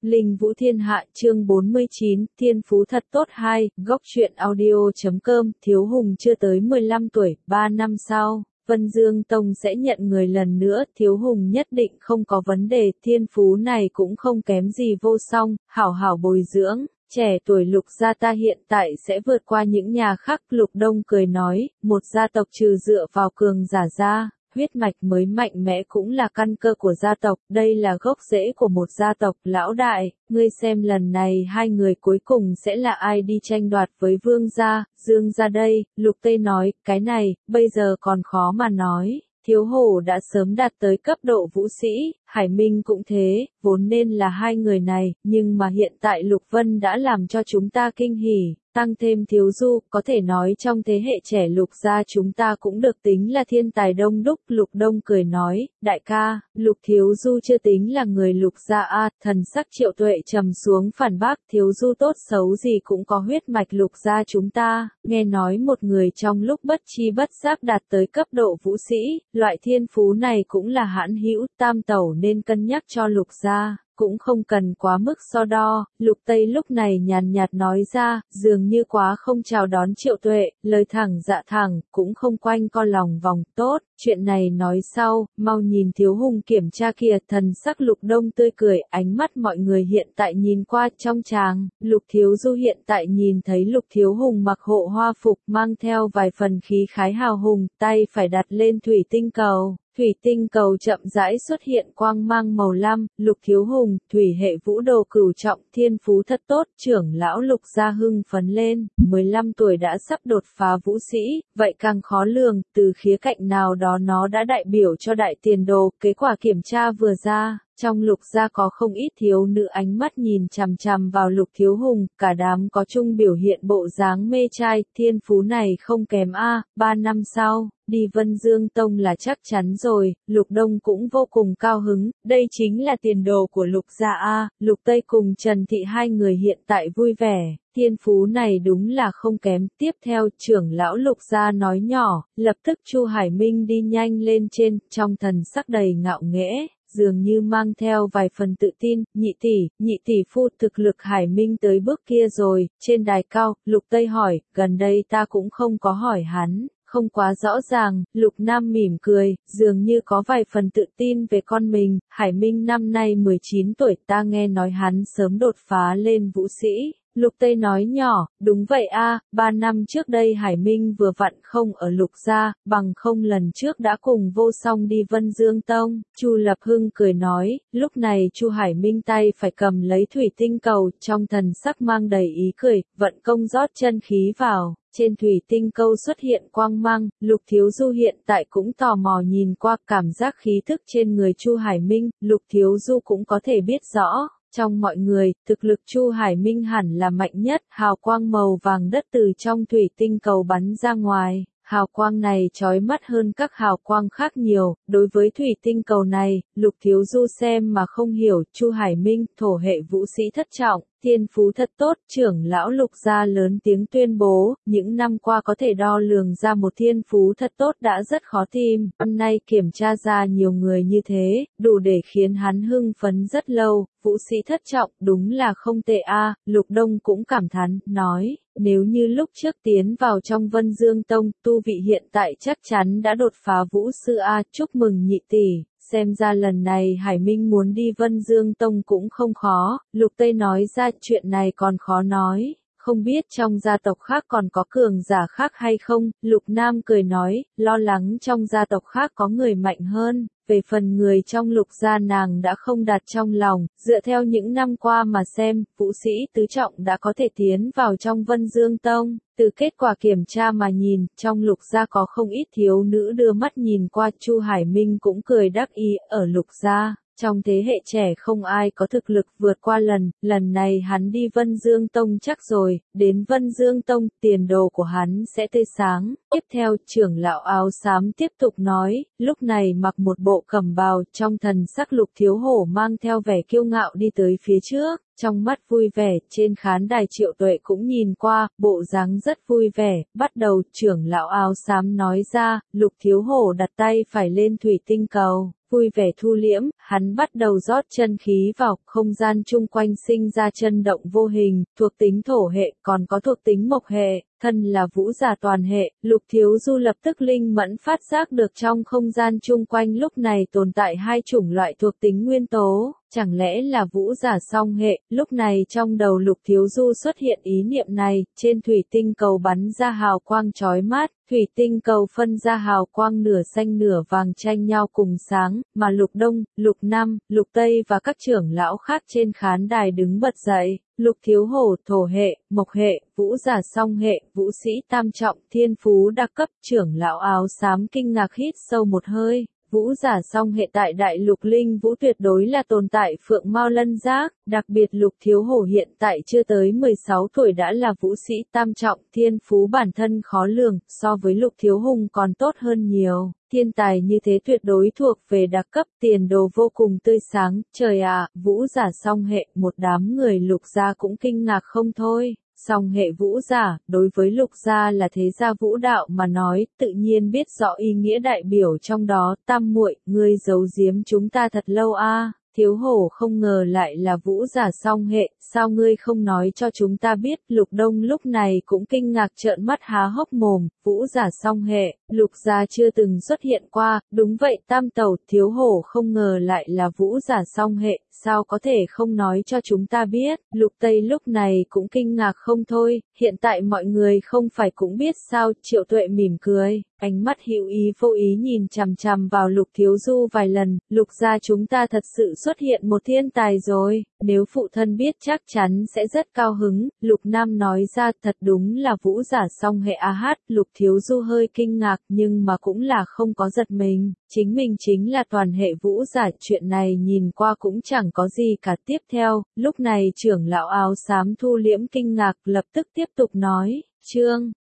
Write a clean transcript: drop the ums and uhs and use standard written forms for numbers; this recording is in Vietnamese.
Linh Vũ Thiên Hạ chương 49, Thiên Phú Thật Tốt 2, góc truyện audio.com, Thiếu Hùng chưa tới 15 tuổi, 3 năm sau, Vân Dương Tông sẽ nhận người lần nữa, Thiếu Hùng nhất định không có vấn đề, thiên phú này cũng không kém gì Vô Song, hảo hảo bồi dưỡng. Trẻ tuổi Lục gia ta hiện tại sẽ vượt qua những nhà khác, Lục Đông cười nói, một gia tộc trừ dựa vào cường giả ra, huyết mạch mới mạnh mẽ cũng là căn cơ của gia tộc, đây là gốc rễ của một gia tộc. Lão đại, ngươi xem lần này hai người cuối cùng sẽ là ai đi tranh đoạt với Vương gia, Dương gia đây, Lục Tây nói, cái này, bây giờ còn khó mà nói. Thiếu Hổ đã sớm đạt tới cấp độ vũ sĩ, Hải Minh cũng thế, vốn nên là hai người này, nhưng mà hiện tại Lục Vân đã làm cho chúng ta kinh hỉ, tăng thêm Thiếu Du, có thể nói trong thế hệ trẻ Lục gia chúng ta cũng được tính là thiên tài đông đúc. Lục Đông cười nói, đại ca, Lục Thiếu Du chưa tính là người Lục gia a. Thần sắc Triệu Tuệ trầm xuống phản bác, Thiếu Du tốt xấu gì cũng có huyết mạch Lục gia chúng ta, nghe nói một người trong lúc bất chi bất giác đạt tới cấp độ vũ sĩ, loại thiên phú này cũng là hãn hữu, Tam tẩu nên cân nhắc cho Lục gia. Cũng không cần quá mức so đo, Lục Tây lúc này nhàn nhạt nói ra, dường như quá không chào đón Triệu Tuệ, lời thẳng dạ thẳng, cũng không quanh co lòng vòng, tốt, chuyện này nói sau, mau nhìn Thiếu Hùng kiểm tra kìa. Thần sắc Lục Đông tươi cười, ánh mắt mọi người hiện tại nhìn qua trong tràng, Lục Thiếu Du hiện tại nhìn thấy Lục Thiếu Hùng mặc hộ hoa phục mang theo vài phần khí khái hào hùng, tay phải đặt lên thủy tinh cầu. Thủy tinh cầu chậm rãi xuất hiện quang mang màu lam, Lục Thiếu Hùng, thủy hệ vũ đồ cửu trọng, thiên phú thật tốt, trưởng lão Lục gia hưng phấn lên, 15 tuổi đã sắp đột phá vũ sĩ, vậy càng khó lường, từ khía cạnh nào đó nó đã đại biểu cho đại tiền đồ. Kết quả kiểm tra vừa ra, trong Lục gia có không ít thiếu nữ ánh mắt nhìn chằm chằm vào Lục Thiếu Hùng, cả đám có chung biểu hiện bộ dáng mê trai, thiên phú này không kém a. 3 năm sau, đi Vân Dương Tông là chắc chắn rồi. Lục Đông cũng vô cùng cao hứng, đây chính là tiền đồ của Lục gia a. Lục Tây cùng Trần Thị hai người hiện tại vui vẻ, thiên phú này đúng là không kém. Tiếp theo trưởng lão Lục gia nói nhỏ, lập tức Chu Hải Minh đi nhanh lên trên, trong thần sắc đầy ngạo nghễ, dường như mang theo vài phần tự tin, nhị tỷ phu, thực lực Hải Minh tới bước kia rồi. Trên đài cao, Lục Tây hỏi, gần đây ta cũng không có hỏi hắn, không quá rõ ràng. Lục Nam mỉm cười, dường như có vài phần tự tin về con mình, Hải Minh năm nay 19 tuổi, ta nghe nói hắn sớm đột phá lên vũ sĩ. Lục Tây nói nhỏ, đúng vậy a, 3 năm trước đây Hải Minh vừa vặn không ở Lục gia, bằng không lần trước đã cùng Vô Song đi Vân Dương Tông. Chu Lập Hưng cười nói, lúc này Chu Hải Minh tay phải cầm lấy thủy tinh cầu, trong thần sắc mang đầy ý cười, vận công rót chân khí vào. Trên thủy tinh cầu xuất hiện quang mang, Lục Thiếu Du hiện tại cũng tò mò nhìn qua, cảm giác khí thức trên người Chu Hải Minh, Lục Thiếu Du cũng có thể biết rõ. Trong mọi người, thực lực Chu Hải Minh hẳn là mạnh nhất, hào quang màu vàng đất từ trong thủy tinh cầu bắn ra ngoài. Hào quang này chói mắt hơn các hào quang khác nhiều, đối với thủy tinh cầu này, Lục Thiếu Du xem mà không hiểu. Chu Hải Minh, thổ hệ vũ sĩ thất trọng, thiên phú thật tốt, trưởng lão Lục gia lớn tiếng tuyên bố, những năm qua có thể đo lường ra một thiên phú thật tốt đã rất khó tìm, năm nay kiểm tra ra nhiều người như thế, đủ để khiến hắn hưng phấn rất lâu. Vũ sĩ thất trọng, đúng là không tệ a. Lục Đông cũng cảm thán, nói, nếu như lúc trước tiến vào trong Vân Dương Tông, tu vị hiện tại chắc chắn đã đột phá vũ sư a. Chúc mừng nhị tỷ, xem ra lần này Hải Minh muốn đi Vân Dương Tông cũng không khó. Lục Tây nói ra, chuyện này còn khó nói, không biết trong gia tộc khác còn có cường giả khác hay không. Lục Nam cười nói, lo lắng trong gia tộc khác có người mạnh hơn. Về phần người trong Lục gia nàng đã không đặt trong lòng, dựa theo những năm qua mà xem, vũ sĩ tứ trọng đã có thể tiến vào trong Vân Dương Tông. Từ kết quả kiểm tra mà nhìn, trong Lục gia có không ít thiếu nữ đưa mắt nhìn qua. Chu Hải Minh cũng cười đắc ý, ở Lục gia, trong thế hệ trẻ không ai có thực lực vượt qua lần này hắn đi Vân Dương Tông chắc rồi, đến Vân Dương Tông, tiền đồ của hắn sẽ tươi sáng. Tiếp theo, trưởng lão áo xám tiếp tục nói, lúc này mặc một bộ cẩm bào, trong thần sắc Lục Thiếu Hổ mang theo vẻ kiêu ngạo đi tới phía trước. Trong mắt vui vẻ, trên khán đài Triệu Tuệ cũng nhìn qua, bộ dáng rất vui vẻ. Bắt đầu, trưởng lão áo xám nói ra, Lục Thiếu Hổ đặt tay phải lên thủy tinh cầu. vui vẻ thu liễm, hắn bắt đầu rót chân khí vào, không gian chung quanh sinh ra chân động vô hình, thuộc tính thổ hệ, còn có thuộc tính mộc hệ, thân là vũ giả toàn hệ, Lục Thiếu Du lập tức linh mẫn phát giác được trong không gian chung quanh lúc này tồn tại hai chủng loại thuộc tính nguyên tố. Chẳng lẽ là vũ giả song hệ, lúc này trong đầu Lục Thiếu Du xuất hiện ý niệm này, trên thủy tinh cầu bắn ra hào quang chói mắt, thủy tinh cầu phân ra hào quang nửa xanh nửa vàng tranh nhau cùng sáng, mà Lục Đông, Lục Nam, Lục Tây và các trưởng lão khác trên khán đài đứng bật dậy. Lục Thiếu Hổ thổ hệ, mộc hệ, vũ giả song hệ, vũ sĩ tam trọng, thiên phú đặc cấp, trưởng lão áo xám kinh ngạc hít sâu một hơi. Vũ giả song hệ tại đại lục linh vũ tuyệt đối là tồn tại phượng mao lân giác, đặc biệt Lục Thiếu Hổ hiện tại chưa tới 16 tuổi đã là vũ sĩ tam trọng, thiên phú bản thân khó lường, so với Lục Thiếu Hùng còn tốt hơn nhiều. Thiên tài như thế tuyệt đối thuộc về đặc cấp, tiền đồ vô cùng tươi sáng, trời ạ, vũ giả song hệ, một đám người Lục gia cũng kinh ngạc không thôi. Song hệ vũ giả, đối với Lục gia là thế gia vũ đạo mà nói, tự nhiên biết rõ ý nghĩa đại biểu trong đó, Tam muội, ngươi giấu giếm chúng ta thật lâu a. Thiếu Hổ không ngờ lại là vũ giả song hệ, sao ngươi không nói cho chúng ta biết, Lục Đông lúc này cũng kinh ngạc trợn mắt há hốc mồm, vũ giả song hệ, Lục gia chưa từng xuất hiện qua, đúng vậy Tam tẩu, Thiếu Hổ không ngờ lại là vũ giả song hệ, sao có thể không nói cho chúng ta biết, Lục Tây lúc này cũng kinh ngạc không thôi, hiện tại mọi người không phải cũng biết sao, Triệu Tuệ mỉm cười. Ánh mắt hữu ý vô ý nhìn chằm chằm vào Lục Thiếu Du vài lần, Lục gia chúng ta thật sự xuất hiện một thiên tài rồi, nếu phụ thân biết chắc chắn sẽ rất cao hứng, Lục Nam nói ra thật đúng là vũ giả song hệ hát, Lục Thiếu Du hơi kinh ngạc nhưng mà cũng là không có giật mình, chính mình chính là toàn hệ vũ giả, chuyện này nhìn qua cũng chẳng có gì cả. Tiếp theo, lúc này trưởng lão áo xám thu liễm kinh ngạc lập tức tiếp tục nói, chương